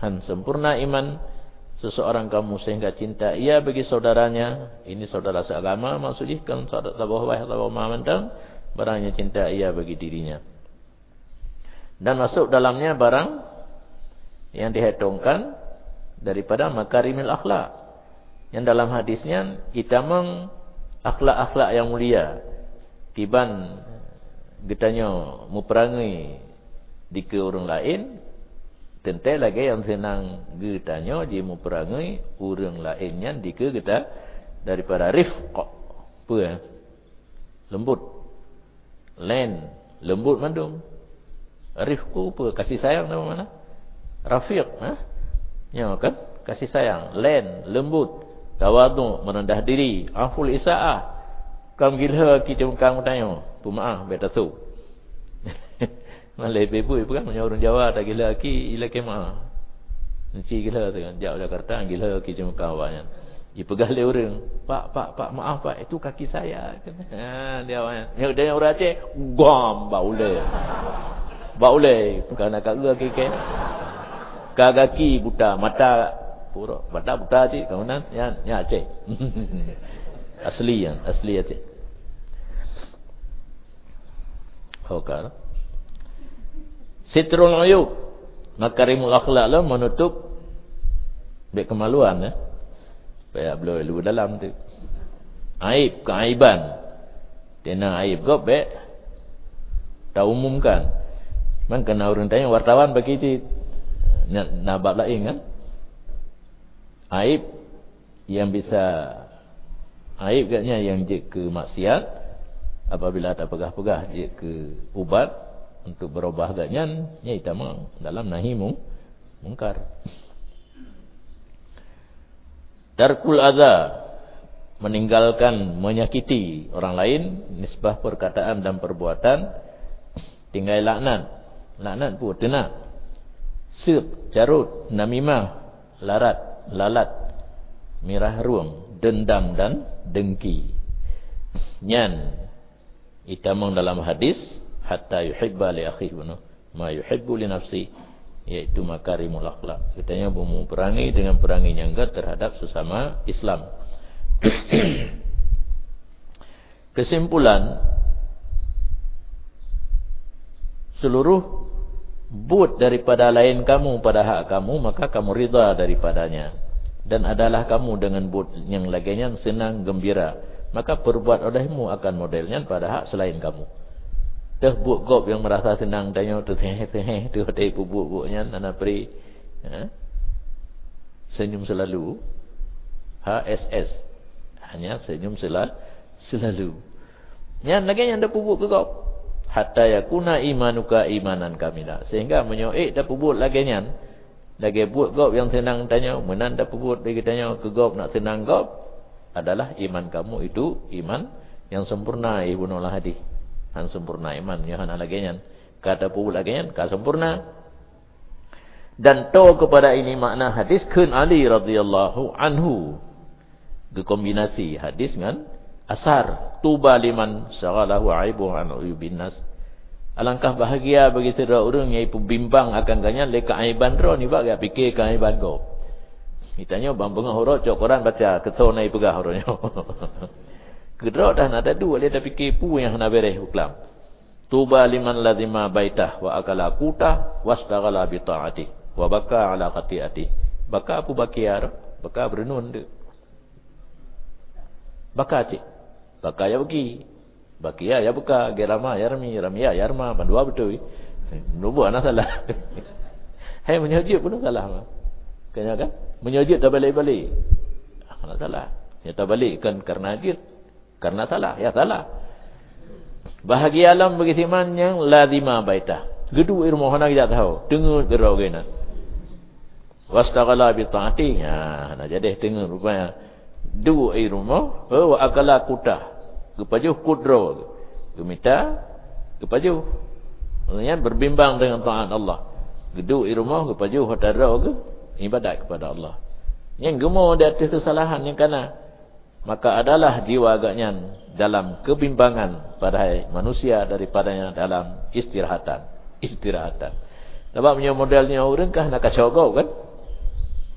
Han sempurna iman seseorang kamu sehingga cinta ia bagi saudaranya. Ini saudara seagama maksudnya kan saudara tabawah atau mamandang barangnya cinta ia bagi dirinya. Dan masuk dalamnya barang yang dihetongkan daripada makarimil akhlak. Yang dalam hadisnya itamang akhlak-akhlak yang mulia tiban getanya muperangi di ke orang lain tentu lagi yang senang getanya di muperangi orang lainnya di ke geta daripada rifq apa ya? Lembut len lembut mandung rifqu apa kasih sayang nama mana rafiq ya kan kasih sayang len lembut tawadu merendah diri aful isaah kam gila kita kang tanya pemaaf beta tu malai bebu kan orang Jawa tak gila ki ila kema nanti gila tu kan jauh Jakarta gila ki cuma kawannya dipegah le orang pak maaf pak itu kaki saya dia awaknya dia orang Aceh gom baule kerana kaki ke kaki buta mata pura buta cik kawanan ya Aceh asli Aceh okar sitrul uyub makarimul akhlak lah menutup baik kemaluan supaya belum dalam tu aib keaiban dena aib gop baik tak umumkan man kena orang tanya wartawan bagi cik nak bab lain kan aib yang bisa aib katnya yang je ke maksiat apabila ada pegah-pegah je ke ubat untuk berubah katnya nya itamang dalam nahi mungkar tarkul adza meninggalkan menyakiti orang lain nisbah perkataan dan perbuatan tinggal laknat pun tenak sib carut namimah lalat mirah ruang dendam dan dengki nyan itamang dalam hadis hatta yuhibba li akhihi ma yuhibbu li nafsi iaitu makarimul akhlak katanya memerangi dengan perangi nyangga terhadap sesama Islam. Kesimpulan seluruh but daripada lain kamu pada hak kamu maka kamu ridha daripadanya dan adalah kamu dengan but yang lainnya senang gembira maka perbuat olehmu akan modelnya pada hak selain kamu. Dah buat gop yang merasa senang tanya tu tu ada bubuk-bubuknya nana peri senyum selalu HSS hanya senyum selalu yang lagi yang dah bubuk ke gop hatta yakuna imanuka imanan kamila sehingga menyoek dah bubuk lagi nyan lagi buat gop yang senang tanya menan dah bubuk lagi tanya ke gop nak senang gop adalah iman kamu itu iman yang sempurna ibnul hadis han sempurna iman yang han lagian kata pul lagian ka sempurna dan to kepada ini makna hadis kun Ali radhiyallahu anhu dikombinasi hadis dengan asar tuba liman syaghalahu aibu an uyubin nas alangkah bahagia bagi saudara orang yang bimbang akan ganyan leka aiban ro ni bak fikir kan aiban go ditanya bang bengah horo cok Quran baca keto nai pegah horonya kedra dah nak dadu dia dah fikir pu yang nak beres huklam tuba liman lazima baitah wa akala qutah wastaghala bi taati wa baka ala qatiati baka apa bakiar baka berenun de baka cik baka ya bagi bakia ya buka gerama yarmi ramia yarma bandua betul nubu anak salah hai menyajib pun salah kena kan menyajib tak balik-balik anak salah ya tak balik kan karena dia karena salah, ya salah. Bahagia alam bagi siman yang lazima baitah. Gedu irmo hana tidak tahu. Dengar gerau gena. Wastaghala bi taati. Ha, nak jadi dengar rupanya. Du irmo wa akala kutah. Kepajuh kudro. Gemita kepajuh. Maksudnya berbimbang dengan taat Allah. Gedu irmo kepajuh hadaro ke ibadat kepada Allah. Yang gemuk di atas kesalahan yang kana maka adalah jiwa agaknya dalam kebimbangan pada manusia daripadanya dalam istirahatan. Sebab punya modelnya orang kah nak kacau kan?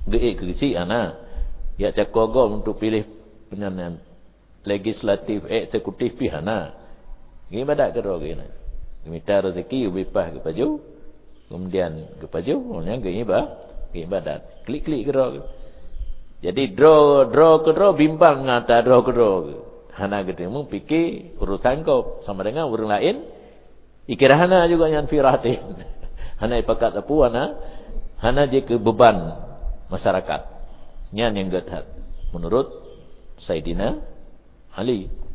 Kecil ana. Ya cakogo untuk pilih penyanan legislatif, eksekutif pihana. Ibadat kero gini. Minta rezeki ubipah ke paju. Kemudian ke paju, kemudian ke ibadat. Klik-klik kero. Jadi draw ke draw bimbang ngata draw ke draw. Hana ketemu fikir urusan kau sama dengan orang lain. Ikira hana juga yang firatin. Hana ipakat apu hana je ke beban masyarakat. Yang gethat menurut Sayyidina Ali